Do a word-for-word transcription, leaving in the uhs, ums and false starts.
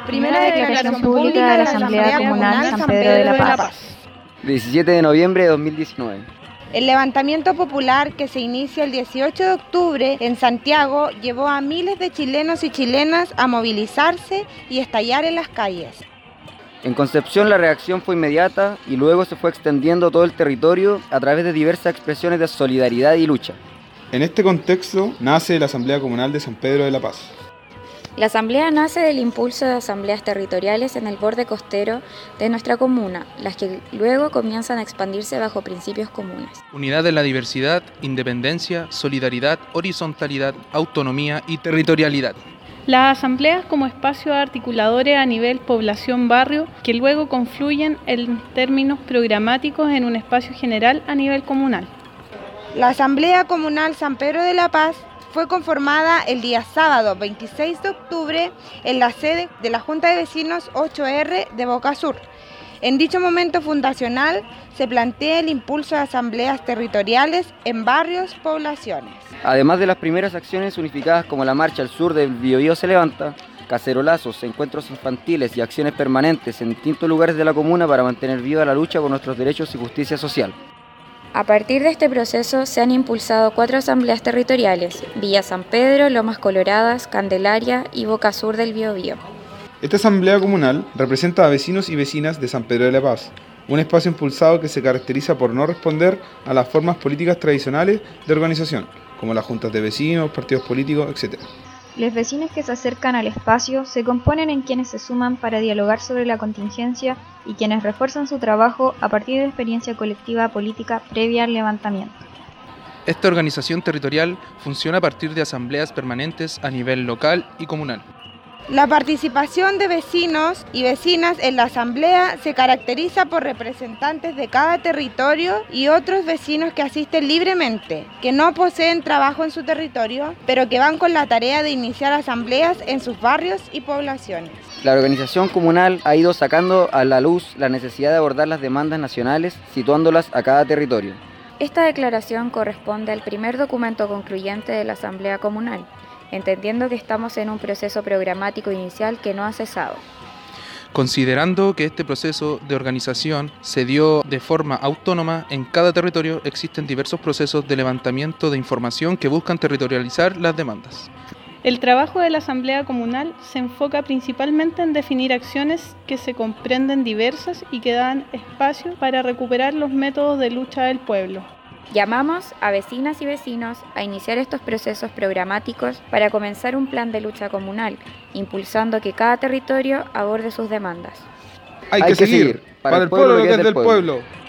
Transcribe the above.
Primera declaración pública de la Asamblea Comunal San Pedro de la Paz. diecisiete de noviembre de dos mil diecinueve. El levantamiento popular que se inicia el dieciocho de octubre en Santiago llevó a miles de chilenos y chilenas a movilizarse y estallar en las calles. En Concepción la reacción fue inmediata y luego se fue extendiendo a todo el territorio a través de diversas expresiones de solidaridad y lucha. En este contexto nace la Asamblea Comunal de San Pedro de la Paz. La asamblea nace del impulso de asambleas territoriales en el borde costero de nuestra comuna, las que luego comienzan a expandirse bajo principios comunes. Unidad en la diversidad, independencia, solidaridad, horizontalidad, autonomía y territorialidad. Las asambleas como espacios articuladores a nivel población-barrio que luego confluyen en términos programáticos en un espacio general a nivel comunal. La Asamblea Comunal San Pedro de la Paz fue conformada el día sábado veintiséis de octubre en la sede de la Junta de Vecinos ocho erre de Boca Sur. En dicho momento fundacional se plantea el impulso de asambleas territoriales en barrios, poblaciones. Además de las primeras acciones unificadas como la Marcha al Sur del Biobío se levanta, cacerolazos, encuentros infantiles y acciones permanentes en distintos lugares de la comuna para mantener viva la lucha por nuestros derechos y justicia social. A partir de este proceso se han impulsado cuatro asambleas territoriales: Villa San Pedro, Lomas Coloradas, Candelaria y Boca Sur del Biobío. Esta asamblea comunal representa a vecinos y vecinas de San Pedro de la Paz, un espacio impulsado que se caracteriza por no responder a las formas políticas tradicionales de organización, como las juntas de vecinos, partidos políticos, etcétera. Los vecinos que se acercan al espacio se componen en quienes se suman para dialogar sobre la contingencia y quienes refuerzan su trabajo a partir de experiencia colectiva política previa al levantamiento. Esta organización territorial funciona a partir de asambleas permanentes a nivel local y comunal. La participación de vecinos y vecinas en la asamblea se caracteriza por representantes de cada territorio y otros vecinos que asisten libremente, que no poseen trabajo en su territorio, pero que van con la tarea de iniciar asambleas en sus barrios y poblaciones. La organización comunal ha ido sacando a la luz la necesidad de abordar las demandas nacionales, situándolas a cada territorio. Esta declaración corresponde al primer documento concluyente de la Asamblea Comunal, entendiendo que estamos en un proceso programático inicial que no ha cesado. Considerando que este proceso de organización se dio de forma autónoma en cada territorio, existen diversos procesos de levantamiento de información que buscan territorializar las demandas. El trabajo de la Asamblea Comunal se enfoca principalmente en definir acciones que se comprenden diversas y que dan espacio para recuperar los métodos de lucha del pueblo. Llamamos a vecinas y vecinos a iniciar estos procesos programáticos para comenzar un plan de lucha comunal, impulsando que cada territorio aborde sus demandas. Hay, Hay que, que seguir, para, para el pueblo lo que es del pueblo. pueblo.